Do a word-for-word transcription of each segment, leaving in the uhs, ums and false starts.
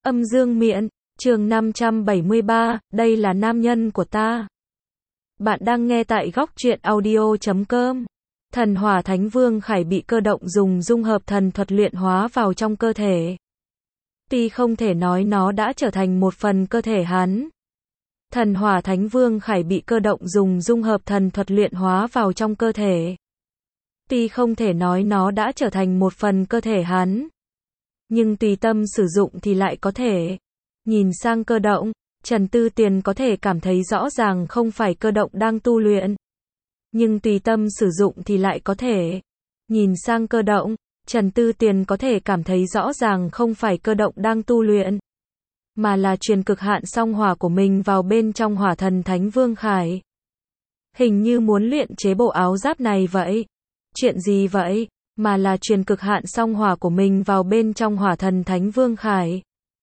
Âm dương miện, chương năm trăm bảy mươi ba, đây là nam nhân của ta. Bạn đang nghe tại góc truyện audio chấm com. Thần Hỏa Thánh Vương Khải bị cơ động dùng dung hợp thần thuật luyện hóa vào trong cơ thể. Tuy không thể nói nó đã trở thành một phần cơ thể hắn. Thần Hỏa Thánh Vương Khải bị cơ động dùng dung hợp thần thuật luyện hóa vào trong cơ thể. Tuy không thể nói nó đã trở thành một phần cơ thể hắn. Nhưng tùy tâm sử dụng thì lại có thể. Nhìn sang cơ động, Trần Tư Tiền có thể cảm thấy rõ ràng không phải cơ động đang tu luyện. Nhưng tùy tâm sử dụng thì lại có thể. Nhìn sang cơ động, Trần Tư Tiền có thể cảm thấy rõ ràng không phải cơ động đang tu luyện. Mà là truyền cực hạn song hỏa của mình vào bên trong hỏa thần Thánh Vương Khải. Hình như muốn luyện chế bộ áo giáp này vậy. Chuyện gì vậy? Mà là truyền cực hạn song hỏa của mình vào bên trong hỏa thần Thánh Vương Khải.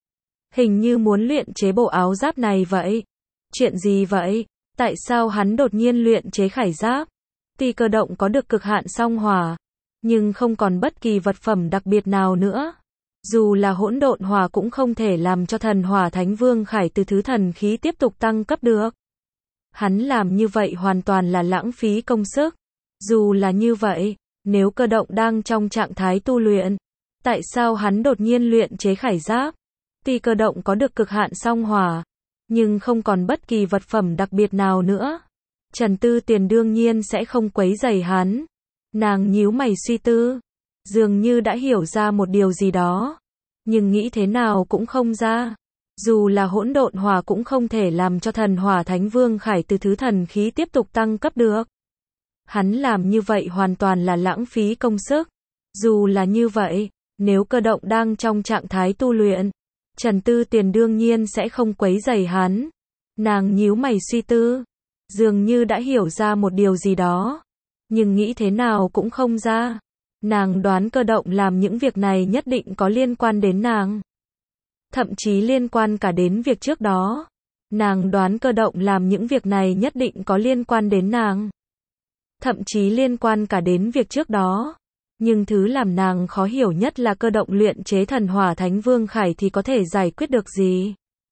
Hình như muốn luyện chế bộ áo giáp này vậy. Chuyện gì vậy? Tại sao hắn đột nhiên luyện chế khải giáp? Tuy cơ động có được cực hạn song hỏa, nhưng không còn bất kỳ vật phẩm đặc biệt nào nữa. Dù là hỗn độn hỏa cũng không thể làm cho thần hỏa Thánh Vương Khải từ thứ thần khí tiếp tục tăng cấp được. Hắn làm như vậy hoàn toàn là lãng phí công sức. Dù là như vậy, nếu cơ động đang trong trạng thái tu luyện, tại sao hắn đột nhiên luyện chế khải giáp? Tuy cơ động có được cực hạn song hỏa, nhưng không còn bất kỳ vật phẩm đặc biệt nào nữa. Trần Tư Tiền đương nhiên sẽ không quấy rầy hắn. Nàng nhíu mày suy tư, dường như đã hiểu ra một điều gì đó, nhưng nghĩ thế nào cũng không ra. Dù là hỗn độn hỏa cũng không thể làm cho thần hỏa Thánh Vương Khải từ thứ thần khí tiếp tục tăng cấp được. Hắn làm như vậy hoàn toàn là lãng phí công sức. Dù là như vậy, nếu cơ động đang trong trạng thái tu luyện, Trần Tư Tiền đương nhiên sẽ không quấy rầy hắn. Nàng nhíu mày suy tư, dường như đã hiểu ra một điều gì đó, nhưng nghĩ thế nào cũng không ra. Nàng đoán cơ động làm những việc này nhất định có liên quan đến nàng. Thậm chí liên quan cả đến việc trước đó. Nàng đoán cơ động làm những việc này nhất định có liên quan đến nàng. Thậm chí liên quan cả đến việc trước đó. Nhưng thứ làm nàng khó hiểu nhất là cơ động luyện chế thần hỏa Thánh Vương Khải thì có thể giải quyết được gì.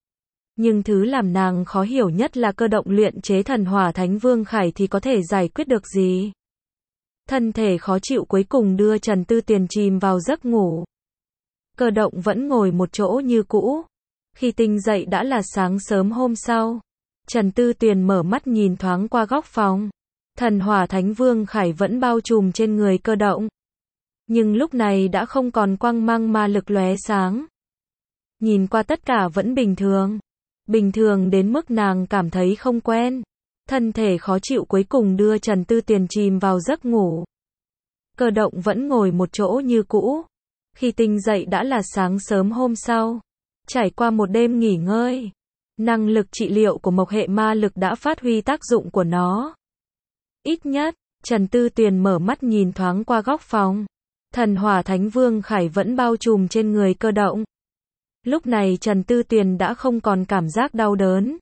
Nhưng thứ làm nàng khó hiểu nhất là cơ động luyện chế thần hỏa Thánh Vương Khải thì có thể giải quyết được gì. Thân thể khó chịu cuối cùng đưa Trần Tư Tiền chìm vào giấc ngủ. Cơ động vẫn ngồi một chỗ như cũ. Khi tỉnh dậy đã là sáng sớm hôm sau. Trần Tư Tiền mở mắt nhìn thoáng qua góc phòng. Thần hỏa Thánh Vương Khải vẫn bao trùm trên người cơ động. Nhưng lúc này đã không còn quang mang ma lực lóe sáng. Nhìn qua tất cả vẫn bình thường. Bình thường đến mức nàng cảm thấy không quen. Thân thể khó chịu cuối cùng đưa Trần Tư Tiền chìm vào giấc ngủ. Cơ động vẫn ngồi một chỗ như cũ. Khi tỉnh dậy đã là sáng sớm hôm sau. Trải qua một đêm nghỉ ngơi, năng lực trị liệu của mộc hệ ma lực đã phát huy tác dụng của nó. Ít nhất, Trần Tư Tiền mở mắt nhìn thoáng qua góc phòng. Thần hỏa Thánh Vương Khải vẫn bao trùm trên người cơ động. Lúc này Trần Tư Tiền đã không còn cảm giác đau đớn.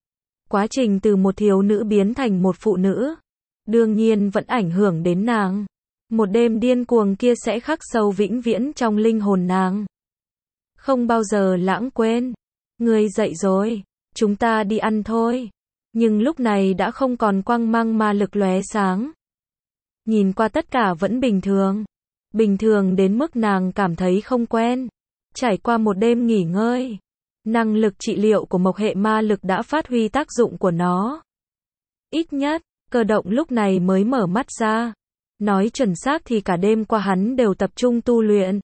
Quá trình từ một thiếu nữ biến thành một phụ nữ, đương nhiên vẫn ảnh hưởng đến nàng. Một đêm điên cuồng kia sẽ khắc sâu vĩnh viễn trong linh hồn nàng. Không bao giờ lãng quên. Ngươi dậy rồi, chúng ta đi ăn thôi. Nhưng lúc này đã không còn quang mang ma lực lóe sáng. Nhìn qua tất cả vẫn bình thường. Bình thường đến mức nàng cảm thấy không quen. Trải qua một đêm nghỉ ngơi, năng lực trị liệu của mộc hệ ma lực đã phát huy tác dụng của nó. Ít nhất, cơ động lúc này mới mở mắt ra. Nói chuẩn xác thì cả đêm qua hắn đều tập trung tu luyện.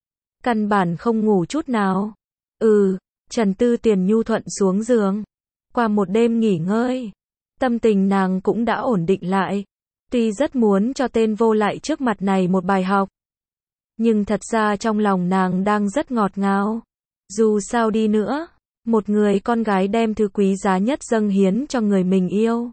Căn bản không ngủ chút nào. Ừ, Trần Tư Tiền nhu thuận xuống giường. Qua một đêm nghỉ ngơi, tâm tình nàng cũng đã ổn định lại. Tuy rất muốn cho tên vô lại trước mặt này một bài học, nhưng thật ra trong lòng nàng đang rất ngọt ngào. Dù sao đi nữa, một người con gái đem thứ quý giá nhất dâng hiến cho người mình yêu,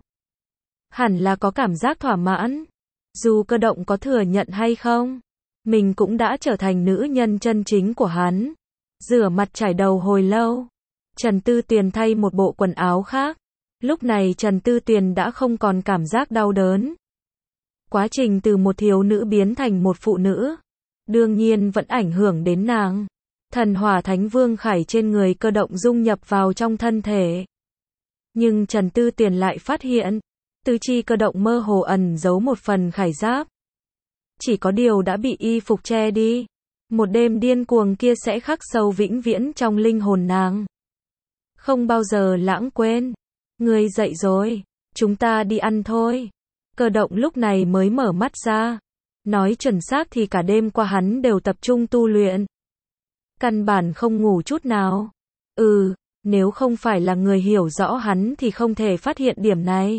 hẳn là có cảm giác thỏa mãn. Dù cơ động có thừa nhận hay không, mình cũng đã trở thành nữ nhân chân chính của hắn. Rửa mặt chải đầu hồi lâu, Trần Tư Tiền thay một bộ quần áo khác. Lúc này Trần Tư Tiền đã không còn cảm giác đau đớn. Quá trình từ một thiếu nữ biến thành một phụ nữ, đương nhiên vẫn ảnh hưởng đến nàng. Thần hỏa thánh vương khải trên người Cơ Động dung nhập vào trong thân thể. Nhưng Trần Tư Tiền lại phát hiện, tứ chi Cơ Động mơ hồ ẩn giấu một phần khải giáp. Chỉ có điều đã bị y phục che đi. Một đêm điên cuồng kia sẽ khắc sâu vĩnh viễn trong linh hồn nàng. Không bao giờ lãng quên. Ngươi dậy rồi, chúng ta đi ăn thôi. Cơ Động lúc này mới mở mắt ra. Nói chuẩn xác thì cả đêm qua hắn đều tập trung tu luyện. Căn bản không ngủ chút nào. Ừ, nếu không phải là người hiểu rõ hắn thì không thể phát hiện điểm này.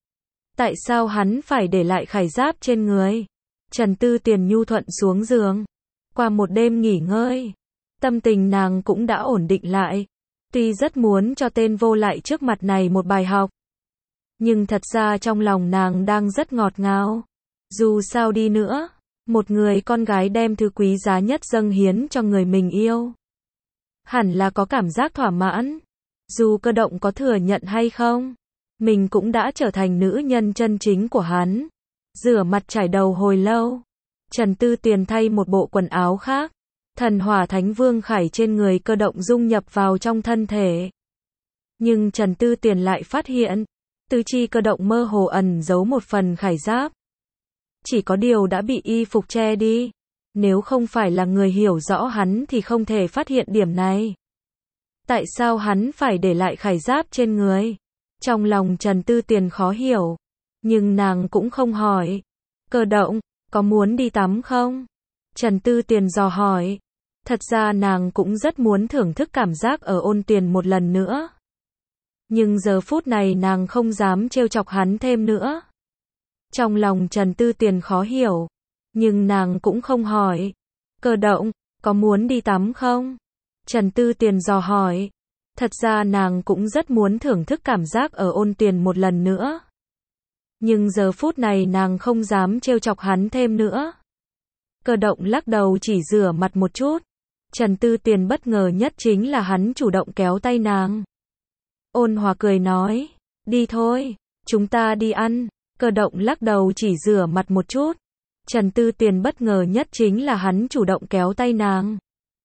Tại sao hắn phải để lại khải giáp trên người? Trần Tư Tiền nhu thuận xuống giường. Qua một đêm nghỉ ngơi, tâm tình nàng cũng đã ổn định lại. Tuy rất muốn cho tên vô lại trước mặt này một bài học, nhưng thật ra trong lòng nàng đang rất ngọt ngào. Dù sao đi nữa, một người con gái đem thứ quý giá nhất dâng hiến cho người mình yêu, hẳn là có cảm giác thỏa mãn. Dù Cơ Động có thừa nhận hay không, mình cũng đã trở thành nữ nhân chân chính của hắn. Rửa mặt trải đầu hồi lâu, Trần Tư Tiền thay một bộ quần áo khác. Thần hỏa thánh vương khải trên người Cơ Động dung nhập vào trong thân thể. Nhưng Trần Tư Tiền lại phát hiện, tứ chi Cơ Động mơ hồ ẩn giấu một phần khải giáp. Chỉ có điều đã bị y phục che đi. Nếu không phải là người hiểu rõ hắn thì không thể phát hiện điểm này. Tại sao hắn phải để lại khải giáp trên người? Trong lòng Trần Tư Tiền khó hiểu. Nhưng nàng cũng không hỏi. Cơ Động, có muốn đi tắm không? Trần Tư Tiền dò hỏi. Thật ra nàng cũng rất muốn thưởng thức cảm giác ở ôn tuyền một lần nữa. Nhưng giờ phút này nàng không dám trêu chọc hắn thêm nữa. Trong lòng Trần Tư Tiền khó hiểu. Nhưng nàng cũng không hỏi. Cơ Động, có muốn đi tắm không? Trần Tư Tiền dò hỏi. Thật ra nàng cũng rất muốn thưởng thức cảm giác ở ôn tuyền một lần nữa. Nhưng giờ phút này nàng không dám trêu chọc hắn thêm nữa. Cơ Động lắc đầu chỉ rửa mặt một chút. Trần Tư Tiền bất ngờ nhất chính là hắn chủ động kéo tay nàng. Ôn hòa cười nói, đi thôi, chúng ta đi ăn. Cơ Động lắc đầu chỉ rửa mặt một chút. Trần Tư Tiền bất ngờ nhất chính là hắn chủ động kéo tay nàng.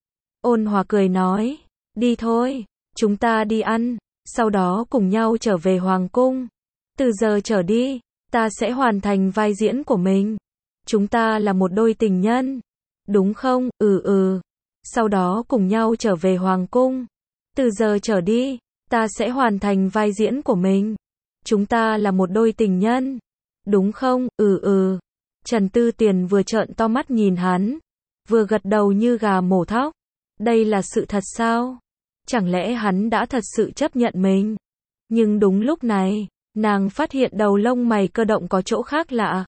Ôn hòa cười nói, đi thôi, chúng ta đi ăn, sau đó cùng nhau trở về Hoàng cung. Từ giờ trở đi, ta sẽ hoàn thành vai diễn của mình. Chúng ta là một đôi tình nhân. Đúng không? Ừ ừ. Sau đó cùng nhau trở về Hoàng cung. Từ giờ trở đi, ta sẽ hoàn thành vai diễn của mình. Chúng ta là một đôi tình nhân. Đúng không? Ừ ừ. Trần Tư Tiền vừa trợn to mắt nhìn hắn, vừa gật đầu như gà mổ thóc. Đây là sự thật sao? Chẳng lẽ hắn đã thật sự chấp nhận mình? Nhưng đúng lúc này, nàng phát hiện đầu lông mày Cơ Động có chỗ khác lạ.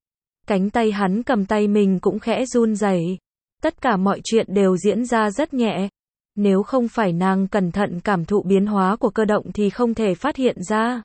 Cánh tay hắn cầm tay mình cũng khẽ run rẩy. Tất cả mọi chuyện đều diễn ra rất nhẹ. Nếu không phải nàng cẩn thận cảm thụ biến hóa của Cơ Động thì không thể phát hiện ra.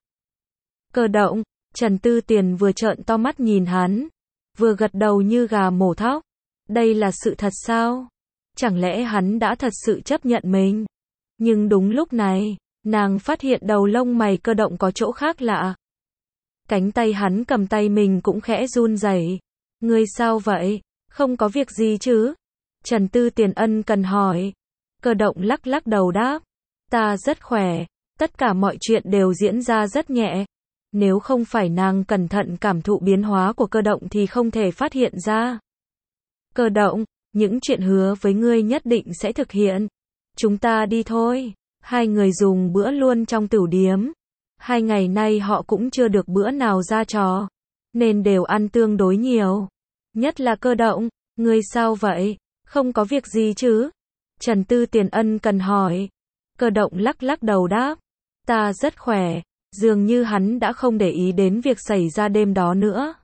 Cơ Động, Trần Tư Tiền vừa trợn to mắt nhìn hắn, vừa gật đầu như gà mổ thóc. Đây là sự thật sao? Chẳng lẽ hắn đã thật sự chấp nhận mình? Nhưng đúng lúc này, nàng phát hiện đầu lông mày Cơ Động có chỗ khác lạ. Cánh tay hắn cầm tay mình cũng khẽ run rẩy. Ngươi sao vậy? Không có việc gì chứ? Trần Tư Tiền ân cần hỏi. Cơ Động lắc lắc đầu đáp. Ta rất khỏe. Tất cả mọi chuyện đều diễn ra rất nhẹ. Nếu không phải nàng cẩn thận cảm thụ biến hóa của Cơ Động thì không thể phát hiện ra. Cơ Động, những chuyện hứa với ngươi nhất định sẽ thực hiện. Chúng ta đi thôi. Hai người dùng bữa luôn trong tửu điếm. Hai ngày nay họ cũng chưa được bữa nào ra trò, nên đều ăn tương đối nhiều. Nhất là Cơ Động, ngươi sao vậy? Không có việc gì chứ? Trần Tư Tiền ân cần hỏi. Cơ Động lắc lắc đầu đáp. Ta rất khỏe. Dường như hắn đã không để ý đến việc xảy ra đêm đó nữa.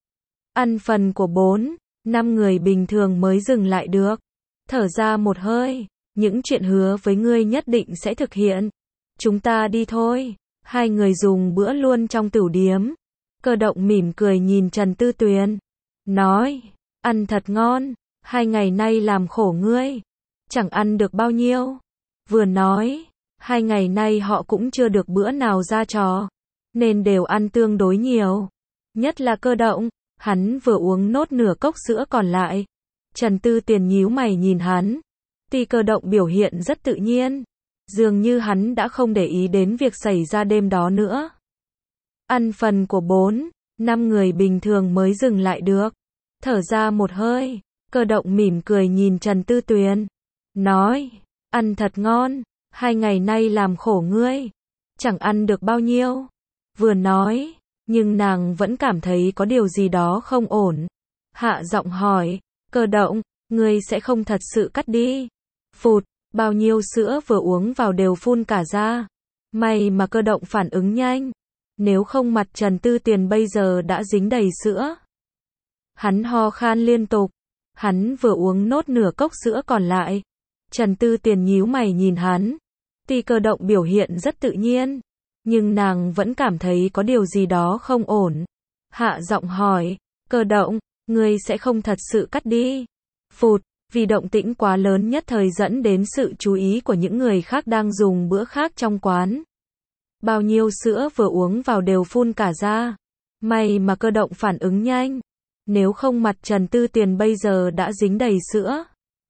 Ăn phần của bốn, năm người bình thường mới dừng lại được. Thở ra một hơi. Những chuyện hứa với ngươi nhất định sẽ thực hiện. Chúng ta đi thôi. Hai người dùng bữa luôn trong tửu điếm. Cơ Động mỉm cười nhìn Trần Tư Tuyền. Nói, ăn thật ngon. Hai ngày nay làm khổ ngươi. Chẳng ăn được bao nhiêu. Vừa nói, hai ngày nay họ cũng chưa được bữa nào ra trò, nên đều ăn tương đối nhiều. Nhất là Cơ Động, hắn vừa uống nốt nửa cốc sữa còn lại. Trần Tư Tiền nhíu mày nhìn hắn. Ti Cơ Động biểu hiện rất tự nhiên, dường như hắn đã không để ý đến việc xảy ra đêm đó nữa. Ăn phần của bốn, năm người bình thường mới dừng lại được. Thở ra một hơi, Cơ Động mỉm cười nhìn Trần Tư Tuyền, nói, ăn thật ngon, hai ngày nay làm khổ ngươi, chẳng ăn được bao nhiêu. Vừa nói, nhưng nàng vẫn cảm thấy có điều gì đó không ổn. Hạ giọng hỏi, Cơ Động, ngươi sẽ không thật sự cắt đi. Phụt, bao nhiêu sữa vừa uống vào đều phun cả ra. May mà Cơ Động phản ứng nhanh, nếu không mặt Trần Tư Tuyền bây giờ đã dính đầy sữa. Hắn ho khan liên tục, hắn vừa uống nốt nửa cốc sữa còn lại. Trần Tư Tuyền nhíu mày nhìn hắn. Ti Cơ Động biểu hiện rất tự nhiên, nhưng nàng vẫn cảm thấy có điều gì đó không ổn. Hạ giọng hỏi, Cơ Động, ngươi sẽ không thật sự cắt đi. Phụt, vì động tĩnh quá lớn nhất thời dẫn đến sự chú ý của những người khác đang dùng bữa khác trong quán. Bao nhiêu sữa vừa uống vào đều phun cả ra. May mà Cơ Động phản ứng nhanh, nếu không mặt Trần Tư Tuyền bây giờ đã dính đầy sữa.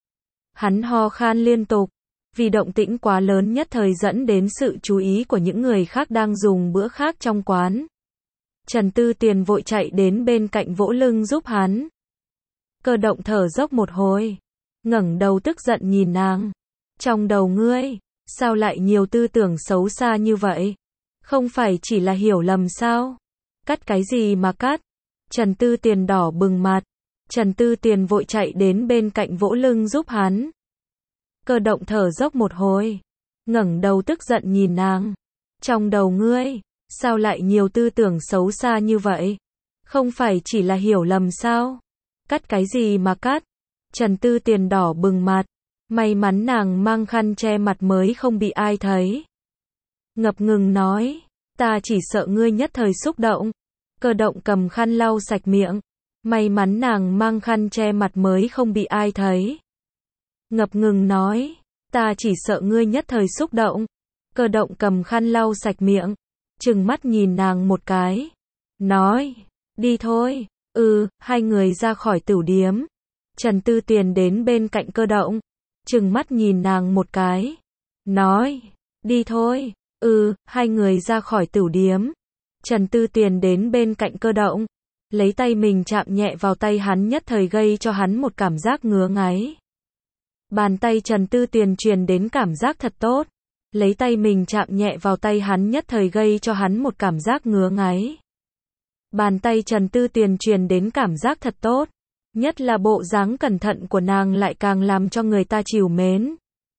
Hắn ho khan liên tục, vì động tĩnh quá lớn nhất thời dẫn đến sự chú ý của những người khác đang dùng bữa khác trong quán. Trần Tư Tuyền vội chạy đến bên cạnh vỗ lưng giúp hắn. Cơ Động thở dốc một hồi, ngẩng đầu tức giận nhìn nàng. Trong đầu ngươi, sao lại nhiều tư tưởng xấu xa như vậy? Không phải chỉ là hiểu lầm sao? Cắt cái gì mà cắt? Trần Tư Tuyền đỏ bừng mặt. Trần Tư Tuyền vội chạy đến bên cạnh vỗ lưng giúp hắn. Cơ Động thở dốc một hồi, ngẩng đầu tức giận nhìn nàng. Trong đầu ngươi, sao lại nhiều tư tưởng xấu xa như vậy? Không phải chỉ là hiểu lầm sao? Cắt cái gì mà cắt? Trần Tư Tuyền đỏ bừng mặt. May mắn nàng mang khăn che mặt mới không bị ai thấy. Ngập ngừng nói, ta chỉ sợ ngươi nhất thời xúc động. Cơ Động cầm khăn lau sạch miệng. May mắn nàng mang khăn che mặt mới không bị ai thấy. Ngập ngừng nói, ta chỉ sợ ngươi nhất thời xúc động. Cơ Động cầm khăn lau sạch miệng, trừng mắt nhìn nàng một cái, nói, đi thôi. Ừ, hai người ra khỏi tửu điếm. Trần Tư Tuyền đến bên cạnh Cơ Động, trừng mắt nhìn nàng một cái, nói, đi thôi. Ừ, hai người ra khỏi tửu điếm. Trần Tư Tuyền đến bên cạnh Cơ Động, lấy tay mình chạm nhẹ vào tay hắn, nhất thời gây cho hắn một cảm giác ngứa ngáy. Bàn tay Trần Tư Tuyền truyền đến cảm giác thật tốt. Lấy tay mình chạm nhẹ vào tay hắn, nhất thời gây cho hắn một cảm giác ngứa ngáy. Bàn tay Trần Tư Tuyền truyền đến cảm giác thật tốt. Nhất là bộ dáng cẩn thận của nàng lại càng làm cho người ta trìu mến.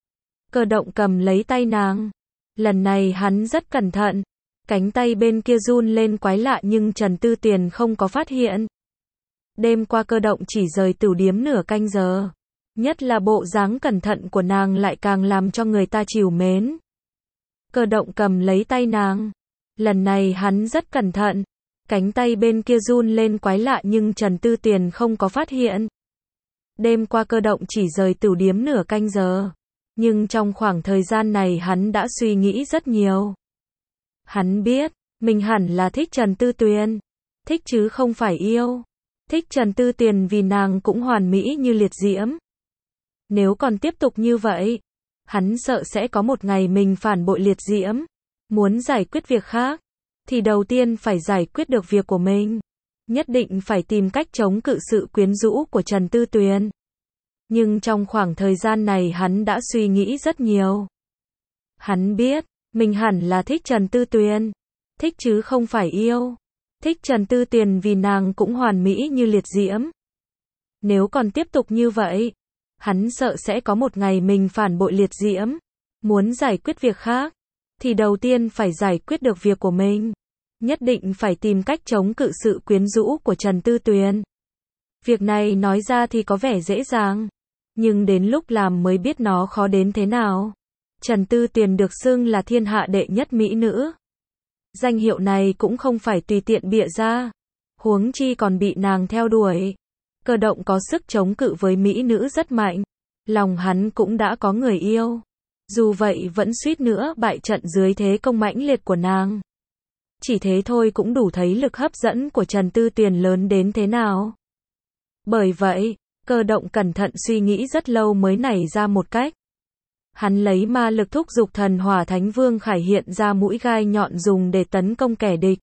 Cơ Động cầm lấy tay nàng. Lần này hắn rất cẩn thận. Cánh tay bên kia run lên quái lạ nhưng Trần Tư Tuyền không có phát hiện. Đêm qua Cơ Động chỉ rời tửu điếm nửa canh giờ. Nhất là bộ dáng cẩn thận của nàng lại càng làm cho người ta trìu mến. Cơ Động cầm lấy tay nàng. Lần này hắn rất cẩn thận. Cánh tay bên kia run lên quái lạ nhưng Trần Tư Tuyền không có phát hiện. Đêm qua Cơ Động chỉ rời tửu điếm nửa canh giờ. Nhưng trong khoảng thời gian này hắn đã suy nghĩ rất nhiều. Hắn biết, mình hẳn là thích Trần Tư Tuyền. Thích chứ không phải yêu. Thích Trần Tư Tuyền vì nàng cũng hoàn mỹ như liệt diễm. Nếu còn tiếp tục như vậy, hắn sợ sẽ có một ngày mình phản bội liệt diễm. Muốn giải quyết việc khác, thì đầu tiên phải giải quyết được việc của mình. Nhất định phải tìm cách chống cự sự quyến rũ của Trần Tư Tuyền. Nhưng trong khoảng thời gian này hắn đã suy nghĩ rất nhiều. Hắn biết, mình hẳn là thích Trần Tư Tuyền. Thích chứ không phải yêu. Thích Trần Tư Tuyền vì nàng cũng hoàn mỹ như liệt diễm. Nếu còn tiếp tục như vậy, hắn sợ sẽ có một ngày mình phản bội liệt diễm. Muốn giải quyết việc khác, thì đầu tiên phải giải quyết được việc của mình. Nhất định phải tìm cách chống cự sự quyến rũ của Trần Tư Tuyền. Việc này nói ra thì có vẻ dễ dàng, nhưng đến lúc làm mới biết nó khó đến thế nào. Trần Tư Tuyền được xưng là thiên hạ đệ nhất mỹ nữ. Danh hiệu này cũng không phải tùy tiện bịa ra. Huống chi còn bị nàng theo đuổi. Cơ Động có sức chống cự với mỹ nữ rất mạnh. Lòng hắn cũng đã có người yêu. Dù vậy vẫn suýt nữa bại trận dưới thế công mãnh liệt của nàng. Chỉ thế thôi cũng đủ thấy lực hấp dẫn của Trần Tư Tuyền lớn đến thế nào. Bởi vậy, Cơ động cẩn thận suy nghĩ rất lâu mới nảy ra một cách. Hắn lấy ma lực thúc giục thần hỏa thánh vương khải hiện ra mũi gai nhọn dùng để tấn công kẻ địch.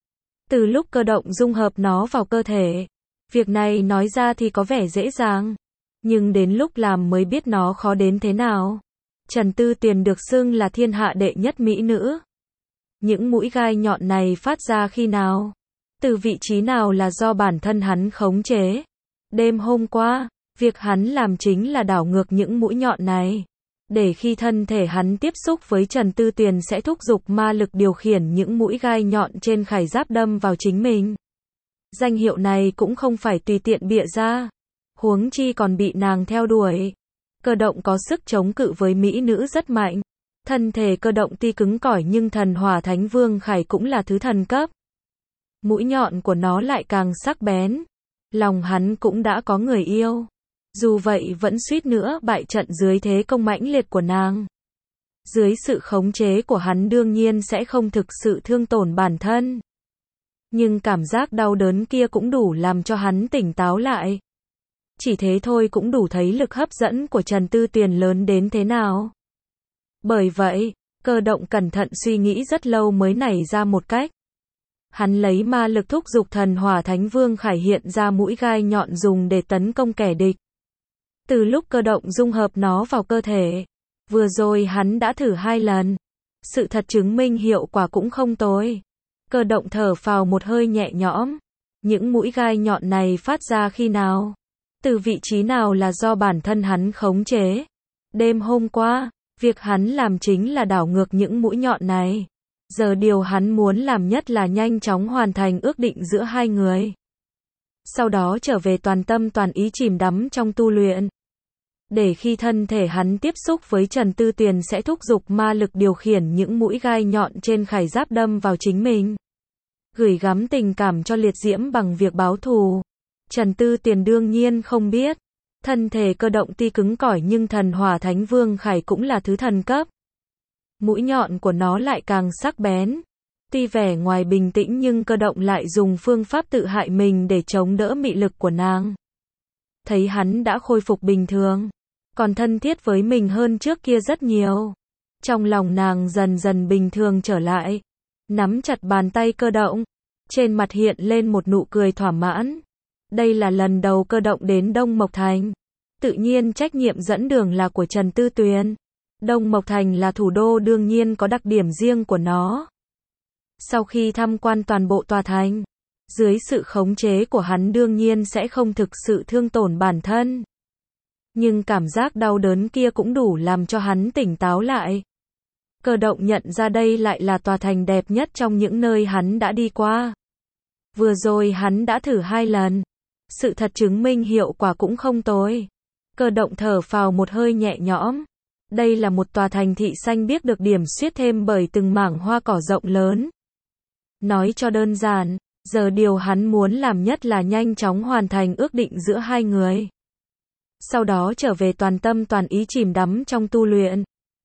Từ lúc cơ động dung hợp nó vào cơ thể, việc này nói ra thì có vẻ dễ dàng, nhưng đến lúc làm mới biết nó khó đến thế nào. Trần Tư Tuyền được xưng là thiên hạ đệ nhất mỹ nữ. Những mũi gai nhọn này phát ra khi nào? Từ vị trí nào là do bản thân hắn khống chế? Đêm hôm qua, việc hắn làm chính là đảo ngược những mũi nhọn này. Để khi thân thể hắn tiếp xúc với Trần Tư Tuyền sẽ thúc giục ma lực điều khiển những mũi gai nhọn trên khải giáp đâm vào chính mình. Danh hiệu này cũng không phải tùy tiện bịa ra. Huống chi còn bị nàng theo đuổi. Cơ động có sức chống cự với mỹ nữ rất mạnh. Thân thể cơ động tuy cứng cỏi nhưng thần hỏa thánh vương khải cũng là thứ thần cấp. Mũi nhọn của nó lại càng sắc bén. Lòng hắn cũng đã có người yêu. Dù vậy vẫn suýt nữa bại trận dưới thế công mãnh liệt của nàng. Dưới sự khống chế của hắn đương nhiên sẽ không thực sự thương tổn bản thân. Nhưng cảm giác đau đớn kia cũng đủ làm cho hắn tỉnh táo lại. Chỉ thế thôi cũng đủ thấy lực hấp dẫn của Trần Tư Tuyền lớn đến thế nào. Bởi vậy, cơ động cẩn thận suy nghĩ rất lâu mới nảy ra một cách. Hắn lấy ma lực thúc giục thần hỏa thánh vương khải hiện ra mũi gai nhọn dùng để tấn công kẻ địch. Từ lúc cơ động dung hợp nó vào cơ thể, vừa rồi hắn đã thử hai lần. Sự thật chứng minh hiệu quả cũng không tồi. Cơ động thở phào một hơi nhẹ nhõm. Những mũi gai nhọn này phát ra khi nào? Từ vị trí nào là do bản thân hắn khống chế? Đêm hôm qua, việc hắn làm chính là đảo ngược những mũi nhọn này. Giờ điều hắn muốn làm nhất là nhanh chóng hoàn thành ước định giữa hai người. Sau đó trở về toàn tâm toàn ý chìm đắm trong tu luyện. Để khi thân thể hắn tiếp xúc với Trần Tư Tuyền sẽ thúc giục ma lực điều khiển những mũi gai nhọn trên khải giáp đâm vào chính mình. Gửi gắm tình cảm cho liệt diễm bằng việc báo thù. Trần Tư Tuyền đương nhiên không biết. Thân thể cơ động tuy cứng cỏi nhưng thần hỏa thánh vương khải cũng là thứ thần cấp. Mũi nhọn của nó lại càng sắc bén. Tuy vẻ ngoài bình tĩnh nhưng cơ động lại dùng phương pháp tự hại mình để chống đỡ mị lực của nàng. Thấy hắn đã khôi phục bình thường, còn thân thiết với mình hơn trước kia rất nhiều. Trong lòng nàng dần dần bình thường trở lại. Nắm chặt bàn tay cơ động. Trên mặt hiện lên một nụ cười thỏa mãn. Đây là lần đầu cơ động đến Đông Mộc Thành. Tự nhiên trách nhiệm dẫn đường là của Trần Tư Tuyền. Đông Mộc Thành là thủ đô đương nhiên có đặc điểm riêng của nó. Sau khi tham quan toàn bộ tòa thành, dưới sự khống chế của hắn đương nhiên sẽ không thực sự thương tổn bản thân. Nhưng cảm giác đau đớn kia cũng đủ làm cho hắn tỉnh táo lại. Cơ động nhận ra đây lại là tòa thành đẹp nhất trong những nơi hắn đã đi qua. Vừa rồi hắn đã thử hai lần. Sự thật chứng minh hiệu quả cũng không tồi. Cơ động thở phào một hơi nhẹ nhõm. Đây là một tòa thành thị xanh biếc được điểm xuyết thêm bởi từng mảng hoa cỏ rộng lớn. Nói cho đơn giản, giờ điều hắn muốn làm nhất là nhanh chóng hoàn thành ước định giữa hai người. Sau đó trở về toàn tâm toàn ý chìm đắm trong tu luyện.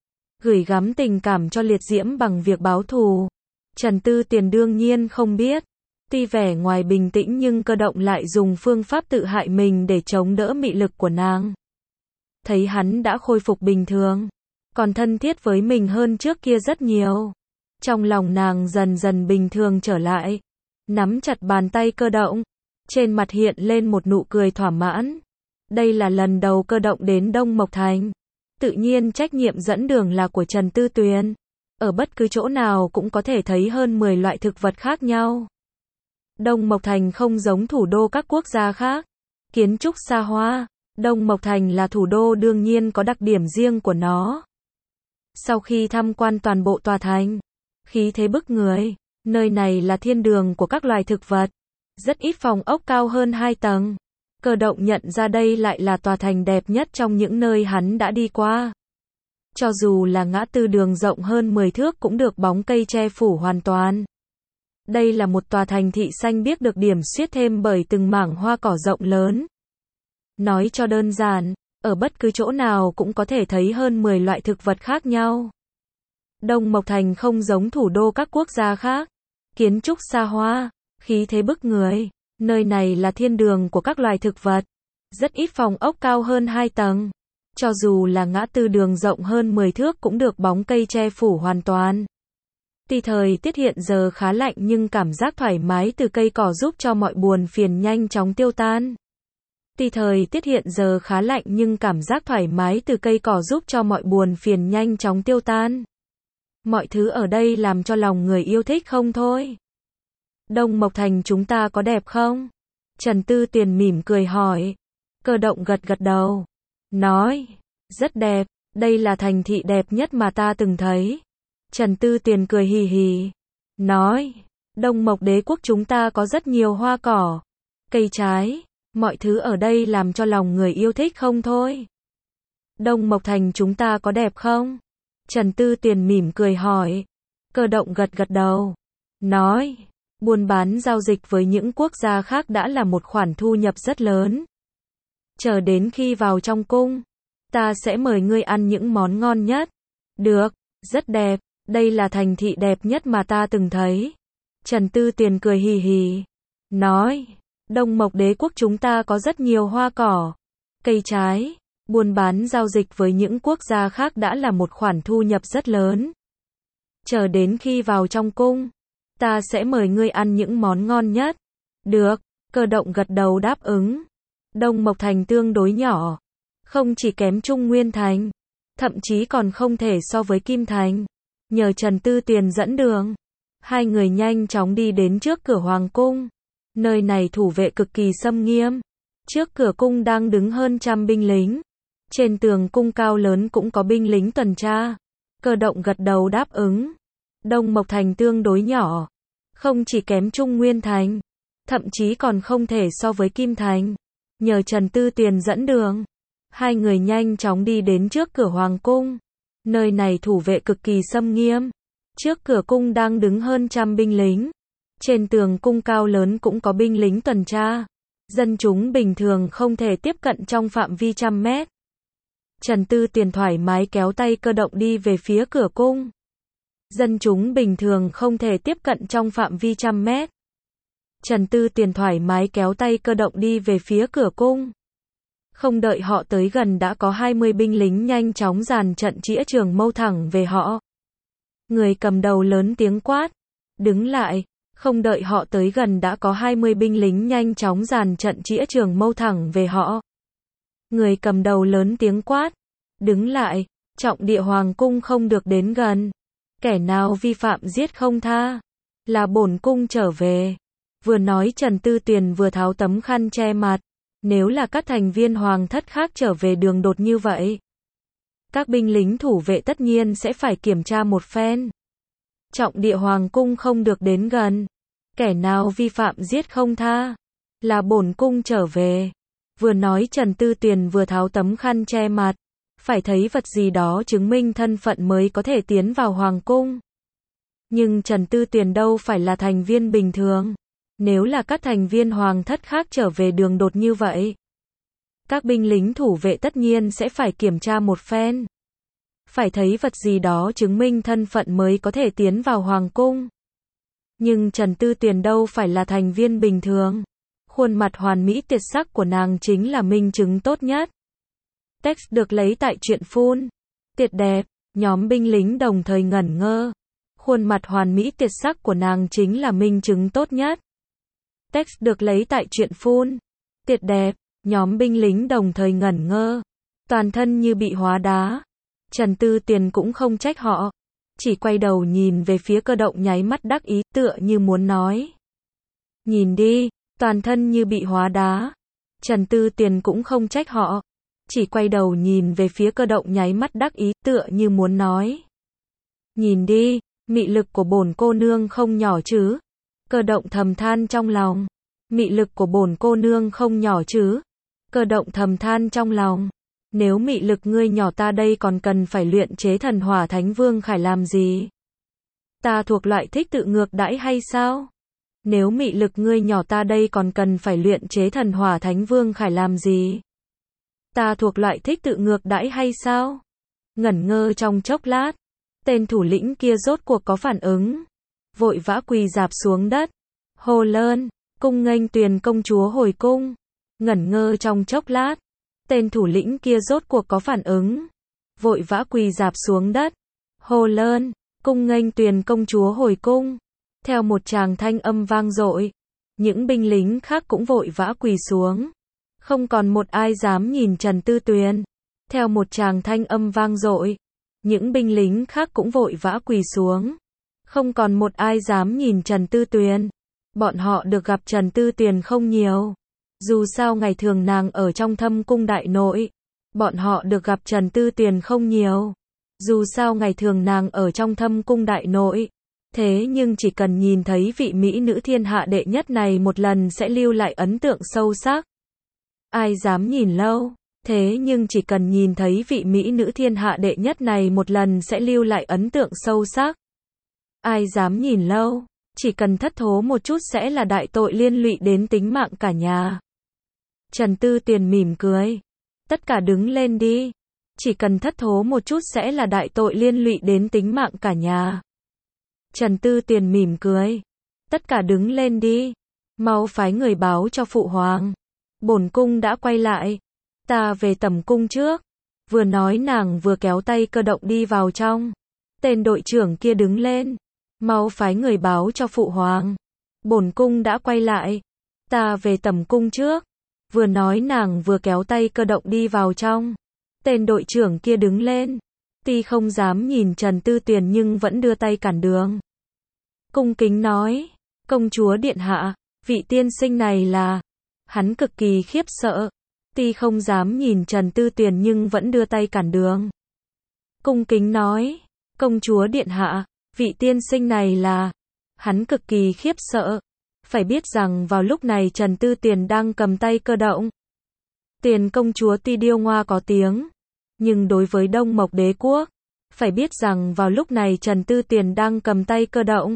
Gửi gắm tình cảm cho liệt diễm bằng việc báo thù. Trần Tư Tuyền đương nhiên không biết. Tuy vẻ ngoài bình tĩnh nhưng cơ động lại dùng phương pháp tự hại mình để chống đỡ mị lực của nàng. Thấy hắn đã khôi phục bình thường, còn thân thiết với mình hơn trước kia rất nhiều. Trong lòng nàng dần dần bình thường trở lại. Nắm chặt bàn tay cơ động. Trên mặt hiện lên một nụ cười thỏa mãn. Đây là lần đầu cơ động đến Đông Mộc Thành. Tự nhiên trách nhiệm dẫn đường là của Trần Tư Tuyền. Ở bất cứ chỗ nào cũng có thể thấy hơn mười loại thực vật khác nhau. Đông Mộc Thành không giống thủ đô các quốc gia khác. Kiến trúc xa hoa. Đông Mộc Thành là thủ đô đương nhiên có đặc điểm riêng của nó. Sau khi tham quan toàn bộ tòa thành, khí thế bức người. Nơi này là thiên đường của các loài thực vật. Rất ít phòng ốc cao hơn hai tầng. Cơ động nhận ra đây lại là tòa thành đẹp nhất trong những nơi hắn đã đi qua. Cho dù là ngã tư đường rộng hơn mười thước cũng được bóng cây che phủ hoàn toàn. Đây là một tòa thành thị xanh biếc được điểm xuyết thêm bởi từng mảng hoa cỏ rộng lớn. Nói cho đơn giản, ở bất cứ chỗ nào cũng có thể thấy hơn mười loại thực vật khác nhau. Đông Mộc Thành không giống thủ đô các quốc gia khác. Kiến trúc xa hoa, khí thế bức người. Nơi này là thiên đường của các loài thực vật. Rất ít phòng ốc cao hơn hai tầng. Cho dù là ngã tư đường rộng hơn mười thước cũng được bóng cây che phủ hoàn toàn. Tuy thời tiết hiện giờ khá lạnh nhưng cảm giác thoải mái từ cây cỏ giúp cho mọi buồn phiền nhanh chóng tiêu tan. Tuy thời tiết hiện giờ khá lạnh nhưng cảm giác thoải mái từ cây cỏ giúp cho mọi buồn phiền nhanh chóng tiêu tan. Mọi thứ ở đây làm cho lòng người yêu thích không thôi. Đông Mộc Thành chúng ta có đẹp không? Trần Tư Tiền mỉm cười hỏi. Cơ động gật gật đầu. Nói. Rất đẹp. Đây là thành thị đẹp nhất mà ta từng thấy. Trần Tư Tiền cười hì hì. Nói. Đông Mộc Đế quốc chúng ta có rất nhiều hoa cỏ, cây trái. Mọi thứ ở đây làm cho lòng người yêu thích không thôi. Đông Mộc Thành chúng ta có đẹp không? Trần Tư Tiền mỉm cười hỏi. Cơ động gật gật đầu. Nói. Buôn bán giao dịch với những quốc gia khác đã là một khoản thu nhập rất lớn. Chờ đến khi vào trong cung, ta sẽ mời ngươi ăn những món ngon nhất. Được, rất đẹp. Đây là thành thị đẹp nhất mà ta từng thấy. Trần Tư Tiền cười hì hì. Nói. Đông Mộc Đế quốc chúng ta có rất nhiều hoa cỏ, cây trái. Buôn bán giao dịch với những quốc gia khác đã là một khoản thu nhập rất lớn. Chờ đến khi vào trong cung, ta sẽ mời ngươi ăn những món ngon nhất. Được, Cơ động gật đầu đáp ứng. Đông Mộc Thành tương đối nhỏ, không chỉ kém Trung Nguyên Thành, thậm chí còn không thể so với Kim Thành. Nhờ Trần Tư Tiền dẫn đường, hai người nhanh chóng đi đến trước cửa Hoàng cung. Nơi này thủ vệ cực kỳ xâm nghiêm. Trước cửa cung đang đứng hơn trăm binh lính. Trên tường cung cao lớn cũng có binh lính tuần tra. Cơ động gật đầu đáp ứng. Đông Mộc Thành tương đối nhỏ, không chỉ kém Trung Nguyên Thành, thậm chí còn không thể so với Kim Thành. Nhờ Trần Tư Tiền dẫn đường, hai người nhanh chóng đi đến trước cửa Hoàng cung. Nơi này thủ vệ cực kỳ xâm nghiêm. Trước cửa cung đang đứng hơn trăm binh lính. Trên tường cung cao lớn cũng có binh lính tuần tra. Dân chúng bình thường không thể tiếp cận trong phạm vi trăm mét. Trần Tư Tiền thoải mái kéo tay Cơ động đi về phía cửa cung. Dân chúng bình thường không thể tiếp cận trong phạm vi trăm mét. Trần Tư Tiền thoải mái kéo tay Cơ động đi về phía cửa cung. Không đợi họ tới gần đã có hai mươi binh lính nhanh chóng dàn trận chĩa trường mâu thẳng về họ. Người cầm đầu lớn tiếng quát. Đứng lại. Không đợi họ tới gần đã có hai mươi binh lính nhanh chóng dàn trận chĩa trường mâu thẳng về họ. Người cầm đầu lớn tiếng quát. Đứng lại. Trọng địa Hoàng cung không được đến gần. Kẻ nào vi phạm giết không tha. Là bổn cung trở về. Vừa nói Trần Tư Tiền vừa tháo tấm khăn che mặt. Nếu là các thành viên hoàng thất khác trở về đường đột như vậy, các binh lính thủ vệ tất nhiên sẽ phải kiểm tra một phen. Trọng địa Hoàng cung không được đến gần. Kẻ nào vi phạm giết không tha. Là bổn cung trở về. Vừa nói Trần Tư Tiền vừa tháo tấm khăn che mặt. Phải thấy vật gì đó chứng minh thân phận mới có thể tiến vào Hoàng cung. Nhưng Trần Tư Tiền đâu phải là thành viên bình thường. Nếu là các thành viên hoàng thất khác trở về đường đột như vậy, các binh lính thủ vệ tất nhiên sẽ phải kiểm tra một phen. Phải thấy vật gì đó chứng minh thân phận mới có thể tiến vào Hoàng cung. Nhưng Trần Tư Tiền đâu phải là thành viên bình thường. Khuôn mặt hoàn mỹ tuyệt sắc của nàng chính là minh chứng tốt nhất. Text được lấy tại truyện phun. Tuyệt đẹp, nhóm binh lính đồng thời ngẩn ngơ. Khuôn mặt hoàn mỹ tuyệt sắc của nàng chính là minh chứng tốt nhất. Text được lấy tại truyện phun. Tuyệt đẹp, nhóm binh lính đồng thời ngẩn ngơ. Toàn thân như bị hóa đá. Trần Tư Tiền cũng không trách họ. Chỉ quay đầu nhìn về phía Cơ động nháy mắt đắc ý tựa như muốn nói. Nhìn đi, toàn thân như bị hóa đá. Trần Tư Tiền cũng không trách họ. Chỉ quay đầu nhìn về phía Cơ động nháy mắt đắc ý tựa như muốn nói. Nhìn đi, mị lực của bổn cô nương không nhỏ chứ. Cơ động thầm than trong lòng. Mị lực của bổn cô nương không nhỏ chứ. Cơ động thầm than trong lòng. Nếu mị lực ngươi nhỏ ta đây còn cần phải luyện chế thần hỏa thánh vương khải làm gì? Ta thuộc loại thích tự ngược đãi hay sao? Nếu mị lực ngươi nhỏ ta đây còn cần phải luyện chế thần hỏa thánh vương khải làm gì? Ta thuộc loại thích tự ngược đãi hay sao? Ngẩn ngơ trong chốc lát, tên thủ lĩnh kia rốt cuộc có phản ứng. Vội vã quỳ rạp xuống đất. Hồ Lơn, cung nghênh Tuyền công chúa hồi cung. Ngẩn ngơ trong chốc lát, tên thủ lĩnh kia rốt cuộc có phản ứng, vội vã quỳ rạp xuống đất, hô lớn, cung nghênh Tuyền công chúa hồi cung. Theo một tràng thanh âm vang dội, những binh lính khác cũng vội vã quỳ xuống. Không còn một ai dám nhìn Trần Tư Tuyền. Theo một tràng thanh âm vang dội, những binh lính khác cũng vội vã quỳ xuống. Không còn một ai dám nhìn Trần Tư Tuyền. Bọn họ được gặp Trần Tư Tuyền không nhiều. Dù sao ngày thường nàng ở trong thâm cung đại nội. Bọn họ được gặp Trần Tư Tuyền không nhiều. Dù sao ngày thường nàng ở trong thâm cung đại nội. Thế nhưng chỉ cần nhìn thấy vị mỹ nữ thiên hạ đệ nhất này một lần sẽ lưu lại ấn tượng sâu sắc. Ai dám nhìn lâu? Thế nhưng chỉ cần nhìn thấy vị mỹ nữ thiên hạ đệ nhất này một lần sẽ lưu lại ấn tượng sâu sắc. Ai dám nhìn lâu? Chỉ cần thất thố một chút sẽ là đại tội liên lụy đến tính mạng cả nhà. Trần Tư Tuyền mỉm cười. Tất cả đứng lên đi. Chỉ cần thất thố một chút sẽ là đại tội liên lụy đến tính mạng cả nhà. Trần Tư Tuyền mỉm cười. Tất cả đứng lên đi. Mau phái người báo cho phụ hoàng. Bổn cung đã quay lại. Ta về tẩm cung trước. Vừa nói nàng vừa kéo tay Cơ Động đi vào trong. Tên đội trưởng kia đứng lên. Mau phái người báo cho phụ hoàng. Bổn cung đã quay lại. Ta về tẩm cung trước. Vừa nói nàng vừa kéo tay Cơ Động đi vào trong. Tên đội trưởng kia đứng lên. Tuy không dám nhìn Trần Tư Tuyền nhưng vẫn đưa tay cản đường. Cung kính nói. Công chúa điện hạ. Vị tiên sinh này là. Hắn cực kỳ khiếp sợ. Tuy không dám nhìn Trần Tư Tuyền nhưng vẫn đưa tay cản đường. Cung kính nói. Công chúa điện hạ. Vị tiên sinh này là. Hắn cực kỳ khiếp sợ. Phải biết rằng vào lúc này Trần Tư Tuyền đang cầm tay Cơ Động. Tuyền công chúa tuy điêu ngoa có tiếng. Nhưng đối với Đông Mộc Đế quốc. Phải biết rằng vào lúc này Trần Tư Tuyền đang cầm tay Cơ Động.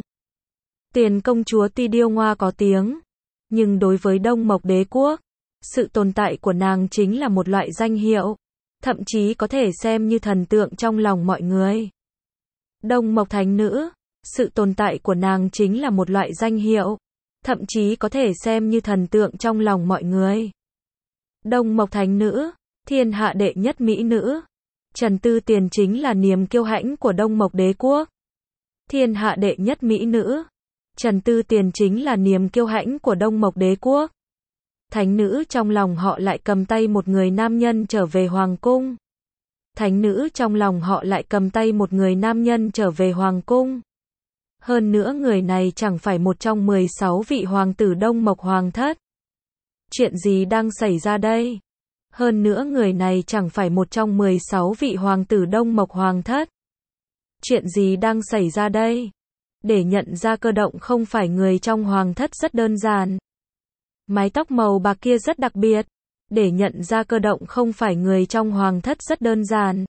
Tuyền công chúa tuy điêu ngoa có tiếng. Nhưng đối với Đông Mộc Đế quốc. Sự tồn tại của nàng chính là một loại danh hiệu. Thậm chí có thể xem như thần tượng trong lòng mọi người. Đông Mộc Thánh Nữ. Sự tồn tại của nàng chính là một loại danh hiệu. Thậm chí có thể xem như thần tượng trong lòng mọi người. Đông Mộc Thánh Nữ. Thiên hạ đệ nhất mỹ nữ. Trần Tư Tuyền chính là niềm kiêu hãnh của Đông Mộc Đế quốc. Thiên hạ đệ nhất mỹ nữ. Trần Tư Tuyền chính là niềm kiêu hãnh của Đông Mộc Đế quốc. Thánh nữ trong lòng họ lại cầm tay một người nam nhân trở về hoàng cung. Thánh nữ trong lòng họ lại cầm tay một người nam nhân trở về hoàng cung. Hơn nữa người này chẳng phải một trong mười sáu vị hoàng tử Đông Mộc Hoàng thất. Chuyện gì đang xảy ra đây? Hơn nữa người này chẳng phải một trong mười sáu vị hoàng tử Đông Mộc Hoàng thất. Chuyện gì đang xảy ra đây? Để nhận ra Cơ Động không phải người trong hoàng thất rất đơn giản. Mái tóc màu bạc kia rất đặc biệt. Để nhận ra Cơ Động không phải người trong hoàng thất rất đơn giản.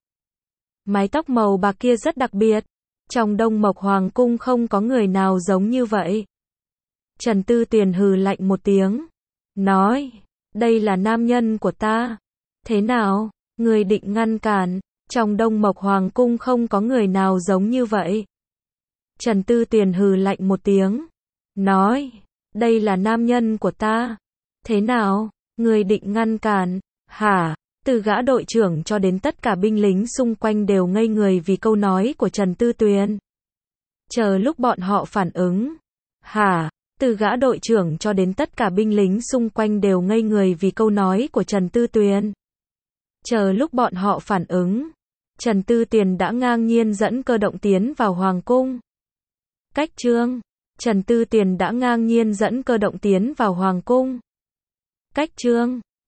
Mái tóc màu bạc kia rất đặc biệt. Trong Đông Mộc Hoàng cung không có người nào giống như vậy. Trần Tư Tuyền hừ lạnh một tiếng. Nói. Đây là nam nhân của ta. Thế nào? Người định ngăn cản. Trong Đông Mộc Hoàng cung không có người nào giống như vậy. Trần Tư Tuyền hừ lạnh một tiếng. Nói. Đây là nam nhân của ta. Thế nào? Người định ngăn cản. Hả? Từ gã đội trưởng cho đến tất cả binh lính xung quanh đều ngây người vì câu nói của Trần Tư Tuyền. Chờ lúc bọn họ phản ứng. Hả? Từ gã đội trưởng cho đến tất cả binh lính xung quanh đều ngây người vì câu nói của Trần Tư Tuyền. Chờ lúc bọn họ phản ứng. Trần Tư Tuyền đã ngang nhiên dẫn Cơ Động tiến vào hoàng cung. Cách chương. Trần Tư Tuyền đã ngang nhiên dẫn Cơ Động tiến vào hoàng cung. Cách chương.